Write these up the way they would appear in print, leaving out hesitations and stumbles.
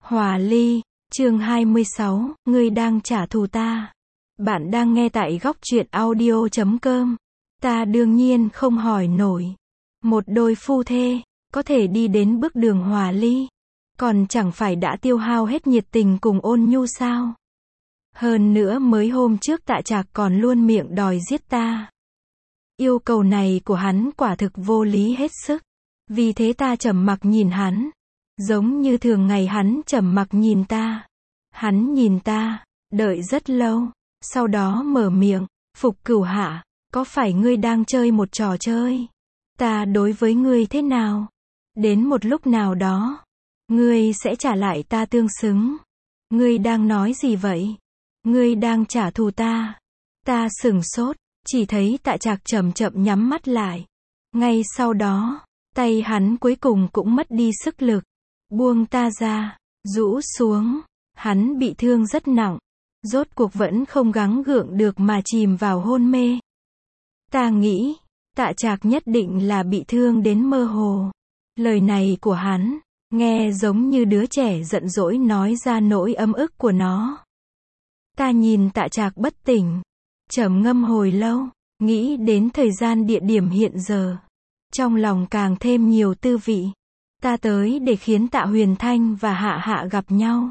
Hòa ly, chương 26, ngươi đang trả thù ta. Bạn đang nghe tại góc truyện audio.com. Ta đương nhiên không hỏi nổi. Một đôi phu thê, có thể đi đến bước đường hòa ly, còn chẳng phải đã tiêu hao hết nhiệt tình cùng ôn nhu sao? Hơn nữa mới hôm trước Tạ Trạc còn luôn miệng đòi giết ta. Yêu cầu này của hắn quả thực vô lý hết sức. Vì thế ta trầm mặc nhìn hắn. Giống như thường ngày hắn trầm mặc nhìn ta. Hắn nhìn ta, đợi rất lâu, sau đó mở miệng, Phục Cửu Hạ, có phải ngươi đang chơi một trò chơi? Ta đối với ngươi thế nào? Đến một lúc nào đó, ngươi sẽ trả lại ta tương xứng. Ngươi đang nói gì vậy? Ngươi đang trả thù ta. Ta sửng sốt, chỉ thấy Tạ Trạc chậm chậm nhắm mắt lại. Ngay sau đó, tay hắn cuối cùng cũng mất đi sức lực. Buông ta ra, rũ xuống. Hắn bị thương rất nặng. Rốt cuộc vẫn không gắng gượng được mà chìm vào hôn mê. Ta nghĩ, Tạ Trạc nhất định là bị thương đến mơ hồ. Lời này của hắn, nghe giống như đứa trẻ giận dỗi nói ra nỗi ấm ức của nó. Ta nhìn Tạ Trạc bất tỉnh, trầm ngâm hồi lâu, nghĩ đến thời gian địa điểm hiện giờ. Trong lòng càng thêm nhiều tư vị. Ta tới để khiến Tạ Huyền Thanh và Hạ Hạ gặp nhau.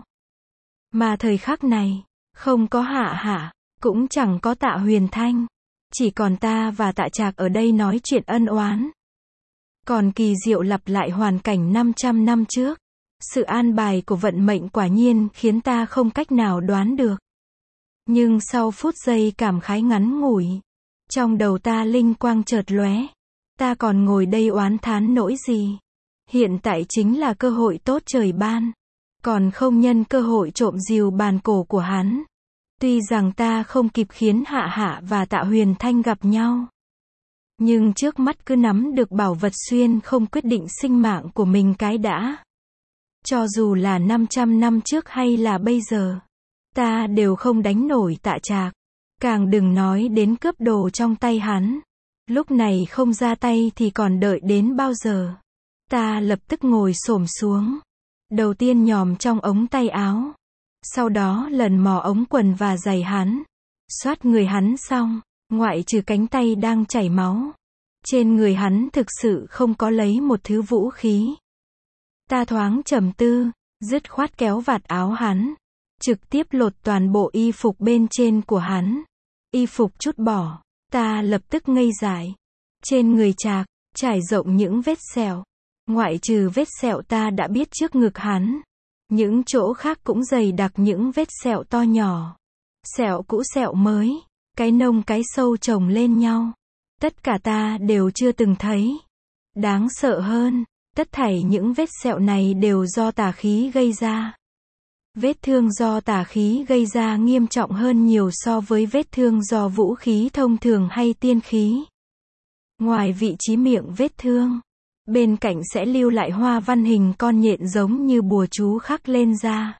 Mà thời khắc này, không có Hạ Hạ, cũng chẳng có Tạ Huyền Thanh. Chỉ còn ta và Tạ Trạc ở đây nói chuyện ân oán. Còn kỳ diệu lặp lại hoàn cảnh 500 năm trước. Sự an bài của vận mệnh quả nhiên khiến ta không cách nào đoán được. Nhưng sau phút giây cảm khái ngắn ngủi, trong đầu ta linh quang chợt lóe. Ta còn ngồi đây oán thán nỗi gì? Hiện tại chính là cơ hội tốt trời ban. Còn không nhân cơ hội trộm dìu bàn cổ của hắn. Tuy rằng ta không kịp khiến Hạ Hạ và Tạ Huyền Thanh gặp nhau. Nhưng trước mắt cứ nắm được bảo vật xuyên không quyết định sinh mạng của mình cái đã. Cho dù là 500 năm trước hay là bây giờ, ta đều không đánh nổi Tạ Trạc. Càng đừng nói đến cướp đồ trong tay hắn. Lúc này không ra tay thì còn đợi đến bao giờ? Ta lập tức ngồi xổm xuống. Đầu tiên nhòm trong ống tay áo. Sau đó lần mò ống quần và giày hắn. Xoát người hắn xong, ngoại trừ cánh tay đang chảy máu. Trên người hắn thực sự không có lấy một thứ vũ khí. Ta thoáng trầm tư, dứt khoát kéo vạt áo hắn. Trực tiếp lột toàn bộ y phục bên trên của hắn. Y phục trút bỏ, ta lập tức ngây dại. Trên người Trạc, trải rộng những vết sẹo. Ngoại trừ vết sẹo ta đã biết trước ngực hắn. Những chỗ khác cũng dày đặc những vết sẹo to nhỏ. Sẹo cũ sẹo mới, cái nông cái sâu chồng lên nhau. Tất cả ta đều chưa từng thấy. Đáng sợ hơn, tất thảy những vết sẹo này đều do tà khí gây ra. Vết thương do tà khí gây ra nghiêm trọng hơn nhiều so với vết thương do vũ khí thông thường hay tiên khí. Ngoài vị trí miệng vết thương, bên cạnh sẽ lưu lại hoa văn hình con nhện giống như bùa chú khắc lên da.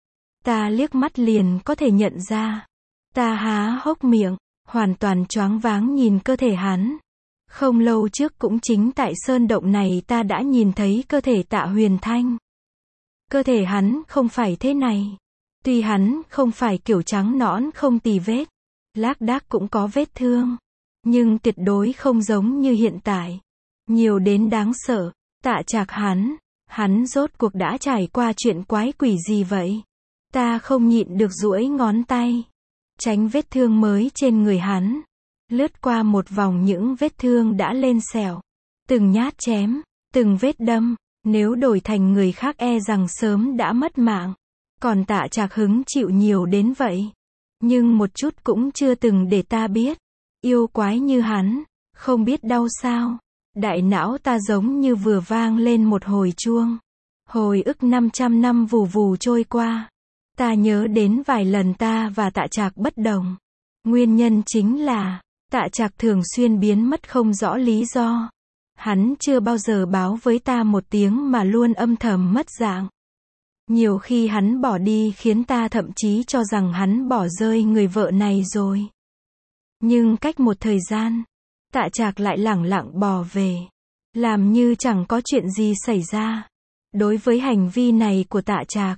Ta liếc mắt liền có thể nhận ra. Ta há hốc miệng, hoàn toàn choáng váng nhìn cơ thể hắn. Không lâu trước cũng chính tại sơn động này ta đã nhìn thấy cơ thể Tạ Huyền Thanh. Cơ thể hắn không phải thế này. Tuy hắn không phải kiểu trắng nõn không tì vết, lác đác cũng có vết thương. Nhưng tuyệt đối không giống như hiện tại. Nhiều đến đáng sợ. Tạ Trạc hắn rốt cuộc đã trải qua chuyện quái quỷ gì vậy? Ta không nhịn được duỗi ngón tay. Tránh vết thương mới trên người hắn. Lướt qua một vòng những vết thương đã lên sẹo. Từng nhát chém, từng vết đâm. Nếu đổi thành người khác e rằng sớm đã mất mạng. Còn Tạ Trạc hứng chịu nhiều đến vậy. Nhưng một chút cũng chưa từng để ta biết. Yêu quái như hắn, không biết đau sao. Đại não ta giống như vừa vang lên một hồi chuông. Hồi ức 500 năm vù vù trôi qua. Ta nhớ đến vài lần ta và Tạ Trạc bất đồng. Nguyên nhân chính là, Tạ Trạc thường xuyên biến mất không rõ lý do. Hắn chưa bao giờ báo với ta một tiếng mà luôn âm thầm mất dạng. Nhiều khi hắn bỏ đi khiến ta thậm chí cho rằng hắn bỏ rơi người vợ này rồi. Nhưng cách một thời gian, Tạ Trạc lại lẳng lặng bò về. Làm như chẳng có chuyện gì xảy ra. Đối với hành vi này của Tạ Trạc,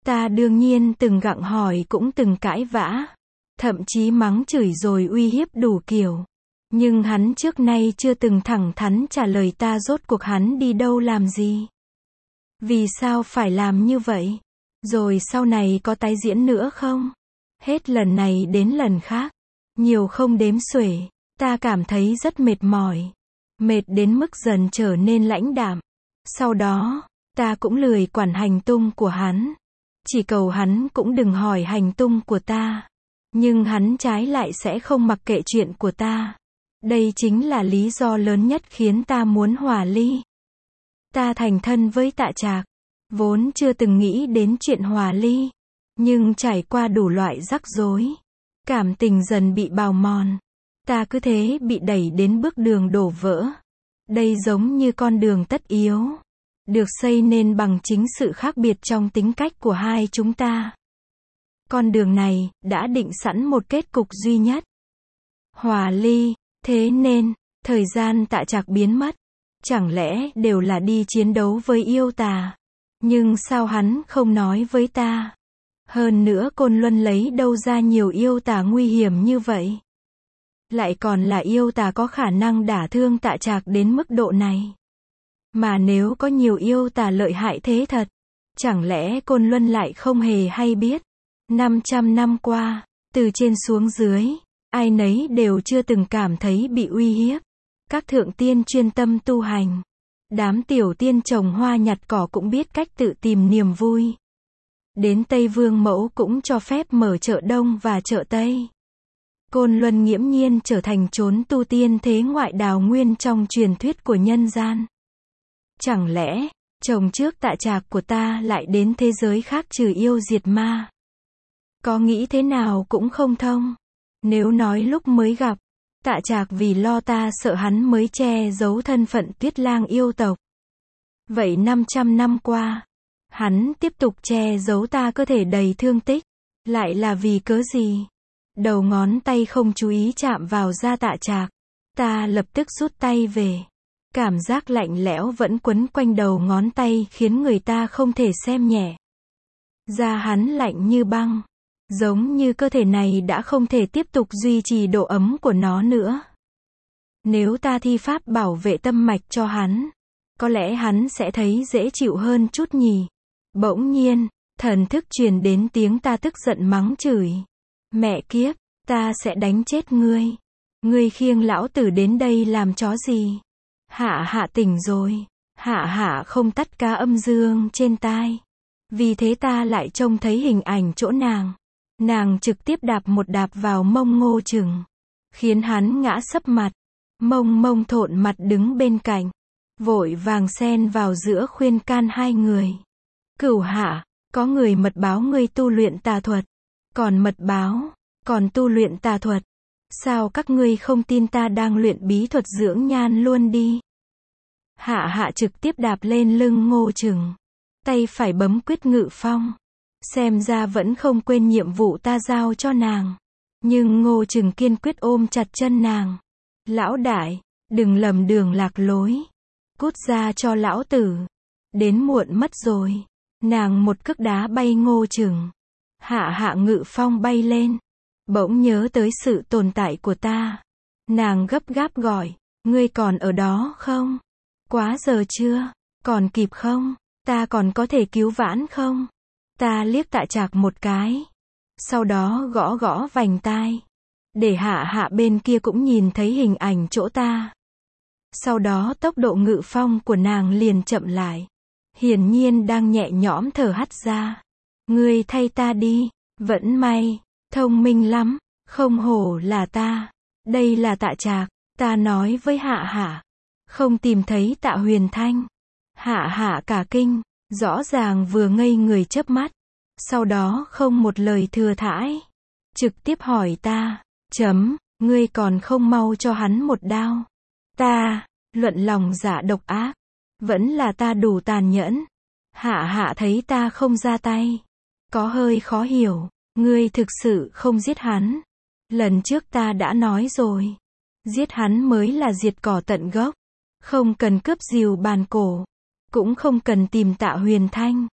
Ta đương nhiên từng gặng hỏi cũng từng cãi vã. Thậm chí mắng chửi rồi uy hiếp đủ kiểu. Nhưng hắn trước nay chưa từng thẳng thắn trả lời ta rốt cuộc hắn đi đâu làm gì. Vì sao phải làm như vậy? Rồi sau này có tái diễn nữa không? Hết lần này đến lần khác. Nhiều không đếm xuể. Ta cảm thấy rất mệt mỏi. Mệt đến mức dần trở nên lãnh đạm. Sau đó, ta cũng lười quản hành tung của hắn. Chỉ cầu hắn cũng đừng hỏi hành tung của ta. Nhưng hắn trái lại sẽ không mặc kệ chuyện của ta. Đây chính là lý do lớn nhất khiến ta muốn hòa ly. Ta thành thân với Tạ Trạc. Vốn chưa từng nghĩ đến chuyện hòa ly. Nhưng trải qua đủ loại rắc rối. Cảm tình dần bị bào mòn. Ta cứ thế bị đẩy đến bước đường đổ vỡ. Đây giống như con đường tất yếu. Được xây nên bằng chính sự khác biệt trong tính cách của hai chúng ta. Con đường này, đã định sẵn một kết cục duy nhất. Hòa ly. Thế nên, thời gian Tạ Trạc biến mất. Chẳng lẽ đều là đi chiến đấu với yêu tà? Nhưng sao hắn không nói với ta? Hơn nữa Côn Luân lấy đâu ra nhiều yêu tà nguy hiểm như vậy? Lại còn là yêu tà có khả năng đả thương Tạ Trạc đến mức độ này. Mà nếu có nhiều yêu tà lợi hại thế thật, chẳng lẽ Côn Luân lại không hề hay biết? 500 năm qua, từ trên xuống dưới, ai nấy đều chưa từng cảm thấy bị uy hiếp. Các thượng tiên chuyên tâm tu hành. Đám tiểu tiên trồng hoa nhặt cỏ cũng biết cách tự tìm niềm vui. Đến Tây Vương Mẫu cũng cho phép mở chợ Đông và chợ Tây. Côn Luân nghiễm nhiên trở thành chốn tu tiên thế ngoại đào nguyên trong truyền thuyết của nhân gian. Chẳng lẽ, chồng trước Tạ Trạc của ta lại đến thế giới khác trừ yêu diệt ma? Có nghĩ thế nào cũng không thông. Nếu nói lúc mới gặp, Tạ Trạc vì lo ta sợ hắn mới che giấu thân phận Tuyết Lang yêu tộc. Vậy 500 năm qua, hắn tiếp tục che giấu ta cơ thể đầy thương tích. Lại là vì cớ gì? Đầu ngón tay không chú ý chạm vào da Tạ Trạc. Ta lập tức rút tay về. Cảm giác lạnh lẽo vẫn quấn quanh đầu ngón tay khiến người ta không thể xem nhẹ. Da hắn lạnh như băng. Giống như cơ thể này đã không thể tiếp tục duy trì độ ấm của nó nữa. Nếu ta thi pháp bảo vệ tâm mạch cho hắn, có lẽ hắn sẽ thấy dễ chịu hơn chút nhỉ. Bỗng nhiên, thần thức truyền đến tiếng ta tức giận mắng chửi. Mẹ kiếp, ta sẽ đánh chết ngươi. Ngươi khiêng lão tử đến đây làm chó gì? Hạ hạ tỉnh rồi. Hạ hạ không tắt cá âm dương trên tai. Vì thế ta lại trông thấy hình ảnh chỗ nàng. Nàng trực tiếp đạp một đạp vào mông Ngô Trừng. Khiến hắn ngã sấp mặt. Mông thộn mặt đứng bên cạnh. Vội vàng xen vào giữa khuyên can hai người. Cửu Hạ, có người mật báo ngươi tu luyện tà thuật. Còn mật báo, còn tu luyện tà thuật. Sao các ngươi không tin ta đang luyện bí thuật dưỡng nhan luôn đi? Hạ hạ trực tiếp đạp lên lưng Ngô Trừng. Tay phải bấm quyết ngự phong. Xem ra vẫn không quên nhiệm vụ ta giao cho nàng. Nhưng Ngô Trừng kiên quyết ôm chặt chân nàng. Lão đại, đừng lầm đường lạc lối. Cút ra cho lão tử. Đến muộn mất rồi. Nàng một cước đá bay Ngô Trừng. Hạ hạ ngự phong bay lên. Bỗng nhớ tới sự tồn tại của ta. Nàng gấp gáp gọi. Ngươi còn ở đó không? Quá giờ chưa? Còn kịp không? Ta còn có thể cứu vãn không? Ta liếc Tạ Trạc một cái. Sau đó gõ gõ vành tai. Để hạ hạ bên kia cũng nhìn thấy hình ảnh chỗ ta. Sau đó tốc độ ngự phong của nàng liền chậm lại. Hiển nhiên đang nhẹ nhõm thở hắt ra. Ngươi thay ta đi. Vẫn may. Thông minh lắm. Không hổ là ta. Đây là Tạ Trạc. Ta nói với hạ hạ. Không tìm thấy Tạ Huyền Thanh. Hạ hạ cả kinh. Rõ ràng vừa ngây người chớp mắt. Sau đó không một lời thừa thãi. Trực tiếp hỏi ta. Ngươi còn không mau cho hắn một đao. Ta, luận lòng dạ độc ác. Vẫn là ta đủ tàn nhẫn. Hạ hạ thấy ta không ra tay. Có hơi khó hiểu. Ngươi thực sự không giết hắn. Lần trước ta đã nói rồi. Giết hắn mới là diệt cỏ tận gốc. Không cần cướp rìu bàn cổ. Cũng không cần tìm Tạ Huyền Thanh.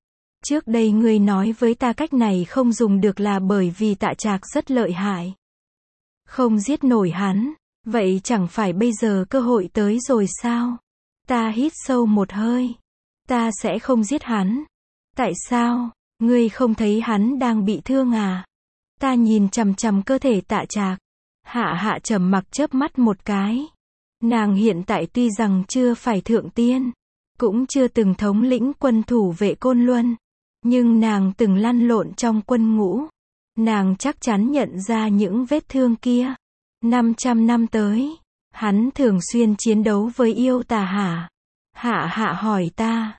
Trước đây ngươi nói với ta cách này không dùng được là bởi vì Tạ Trạc rất lợi hại. Không giết nổi hắn. Vậy chẳng phải bây giờ cơ hội tới rồi sao? Ta hít sâu một hơi. Ta sẽ không giết hắn. Tại sao? Ngươi không thấy hắn đang bị thương à? Ta nhìn chằm chằm cơ thể Tạ Trạc. Hạ Hạ trầm mặc chớp mắt một cái. Nàng hiện tại tuy rằng chưa phải thượng tiên, cũng chưa từng thống lĩnh quân thủ vệ Côn Luân, nhưng nàng từng lăn lộn trong quân ngũ. Nàng chắc chắn nhận ra những vết thương kia. 500 năm tới, hắn thường xuyên chiến đấu với yêu tà hả? Hạ Hạ hỏi ta.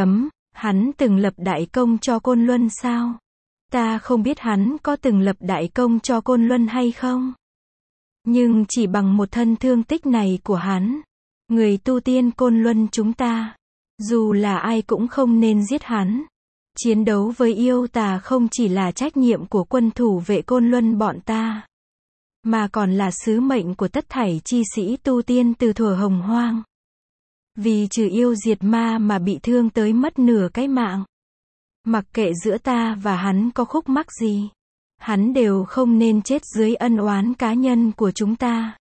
Hắn từng lập đại công cho Côn Luân sao? Ta không biết hắn có từng lập đại công cho Côn Luân hay không. Nhưng chỉ bằng một thân thương tích này của hắn, người tu tiên Côn Luân chúng ta, dù là ai cũng không nên giết hắn. Chiến đấu với yêu tà không chỉ là trách nhiệm của quân thủ vệ Côn Luân bọn ta, mà còn là sứ mệnh của tất thảy chi sĩ tu tiên từ thuở hồng hoang. Vì trừ yêu diệt ma mà bị thương tới mất nửa cái mạng. Mặc kệ giữa ta và hắn có khúc mắc gì, hắn đều không nên chết dưới ân oán cá nhân của chúng ta.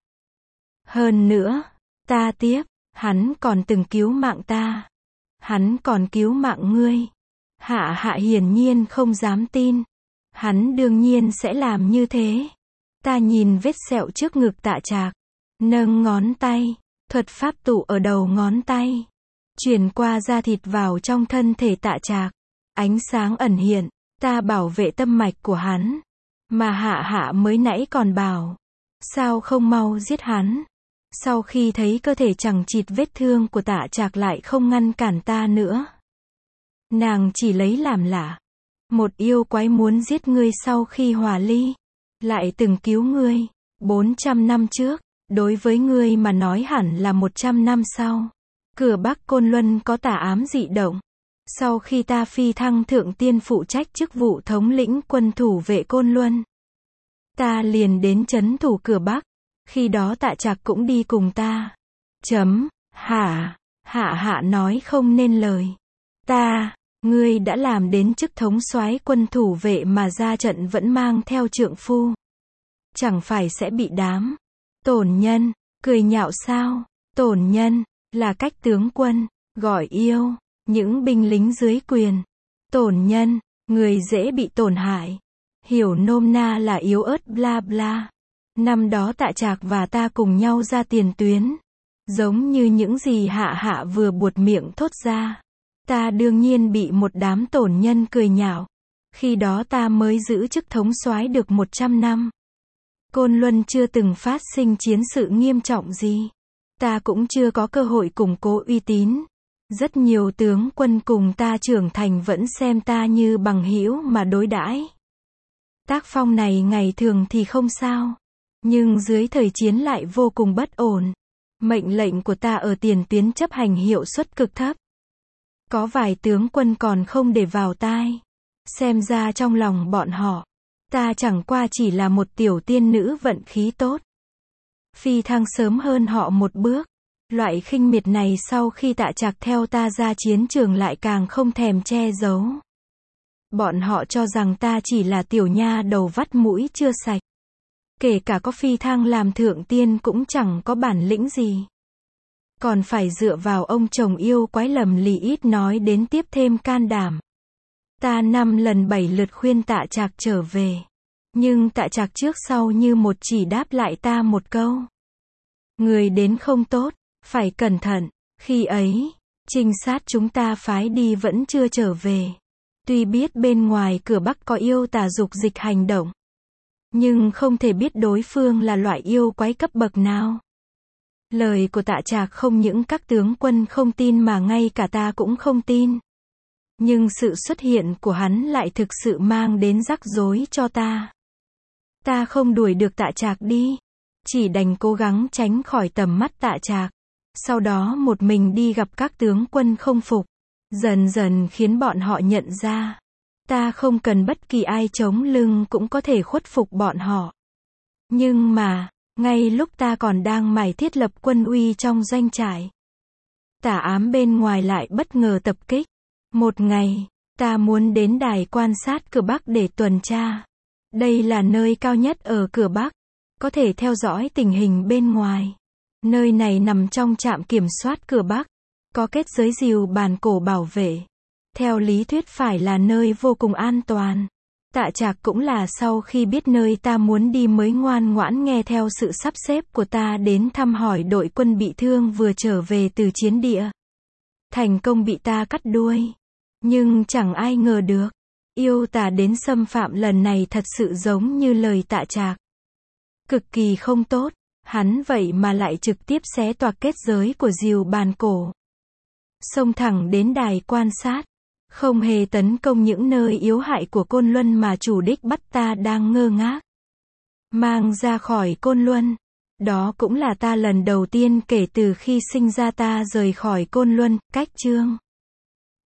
Hơn nữa, ta tiếc, hắn còn từng cứu mạng ta. Hắn còn cứu mạng ngươi. Hạ Hạ hiển nhiên không dám tin. Hắn đương nhiên sẽ làm như thế. Ta nhìn vết sẹo trước ngực Tạ Trạc, nâng ngón tay, thuật pháp tụ ở đầu ngón tay, truyền qua da thịt vào trong thân thể Tạ Trạc. Ánh sáng ẩn hiện, ta bảo vệ tâm mạch của hắn. Mà Hạ Hạ mới nãy còn bảo, sao không mau giết hắn? Sau khi thấy cơ thể chằng chịt vết thương của Tạ Trạc lại không ngăn cản ta nữa. Nàng chỉ lấy làm lạ. Một yêu quái muốn giết ngươi sau khi hòa ly, lại từng cứu ngươi 400 năm trước, đối với ngươi mà nói hẳn là 100 năm sau. Cửa Bắc Côn Luân có tà ám dị động. Sau khi ta phi thăng thượng tiên phụ trách chức vụ thống lĩnh quân thủ vệ Côn Luân, ta liền đến trấn thủ cửa Bắc. Khi đó Tạ Trạc cũng đi cùng ta. Hạ Hạ nói không nên lời. Ngươi đã làm đến chức thống soái quân thủ vệ mà ra trận vẫn mang theo trượng phu. Chẳng phải sẽ bị đám tổn nhân cười nhạo sao? Tổn nhân là cách tướng quân gọi yêu những binh lính dưới quyền. Tổn nhân, người dễ bị tổn hại. Hiểu nôm na là yếu ớt bla bla. Năm đó Tạ Trạc và ta cùng nhau ra tiền tuyến. Giống như những gì Hạ Hạ vừa buột miệng thốt ra. Ta đương nhiên bị một đám tổn nhân cười nhạo. Khi đó ta mới giữ chức thống soái được 100 năm. Côn Luân chưa từng phát sinh chiến sự nghiêm trọng gì. Ta cũng chưa có cơ hội củng cố uy tín. Rất nhiều tướng quân cùng ta trưởng thành vẫn xem ta như bằng hữu mà đối đãi. Tác phong này ngày thường thì không sao, nhưng dưới thời chiến lại vô cùng bất ổn. Mệnh lệnh của ta ở tiền tuyến chấp hành hiệu suất cực thấp. Có vài tướng quân còn không để vào tai. Xem ra trong lòng bọn họ, ta chẳng qua chỉ là một tiểu tiên nữ vận khí tốt. Phi thăng sớm hơn họ một bước. Loại khinh miệt này sau khi Tạ Trạc theo ta ra chiến trường lại càng không thèm che giấu. Bọn họ cho rằng ta chỉ là tiểu nha đầu vắt mũi chưa sạch. Kể cả có phi thăng làm thượng tiên cũng chẳng có bản lĩnh gì. Còn phải dựa vào ông chồng yêu quái lầm lì ít nói đến tiếp thêm can đảm. Ta 5 lần 7 lượt khuyên Tạ Trạc trở về. Nhưng Tạ Trạc trước sau như một chỉ đáp lại ta một câu. Người đến không tốt, phải cẩn thận. Khi ấy, trinh sát chúng ta phái đi vẫn chưa trở về. Tuy biết bên ngoài cửa Bắc có yêu tà dục dịch hành động, nhưng không thể biết đối phương là loại yêu quái cấp bậc nào. Lời của Tạ Trạc không những các tướng quân không tin mà ngay cả ta cũng không tin. Nhưng sự xuất hiện của hắn lại thực sự mang đến rắc rối cho ta. Ta không đuổi được Tạ Trạc đi, chỉ đành cố gắng tránh khỏi tầm mắt Tạ Trạc. Sau đó một mình đi gặp các tướng quân không phục. Dần dần khiến bọn họ nhận ra, ta không cần bất kỳ ai chống lưng cũng có thể khuất phục bọn họ. Nhưng mà, ngay lúc ta còn đang mải thiết lập quân uy trong doanh trại, tà ám bên ngoài lại bất ngờ tập kích. Một ngày, Ta muốn đến đài quan sát cửa Bắc để tuần tra. Đây là nơi cao nhất ở cửa Bắc, có thể theo dõi tình hình bên ngoài. Nơi này nằm trong trạm kiểm soát cửa Bắc, có kết giới rìu bàn cổ bảo vệ. Theo lý thuyết phải là nơi vô cùng an toàn. Tạ Trạc cũng là sau khi biết nơi ta muốn đi mới ngoan ngoãn nghe theo sự sắp xếp của ta đến thăm hỏi đội quân bị thương vừa trở về từ chiến địa. Thành công bị ta cắt đuôi. Nhưng chẳng ai ngờ được, yêu tà đến xâm phạm lần này thật sự giống như lời Tạ Trạc. Cực kỳ không tốt, hắn vậy mà lại trực tiếp xé toạc kết giới của rìu bàn cổ. Xông thẳng đến đài quan sát, không hề tấn công những nơi yếu hại của Côn Luân mà chủ đích bắt ta đang ngơ ngác. Mang ra khỏi Côn Luân. Đó cũng là ta lần đầu tiên kể từ khi sinh ra ta rời khỏi Côn Luân, cách chương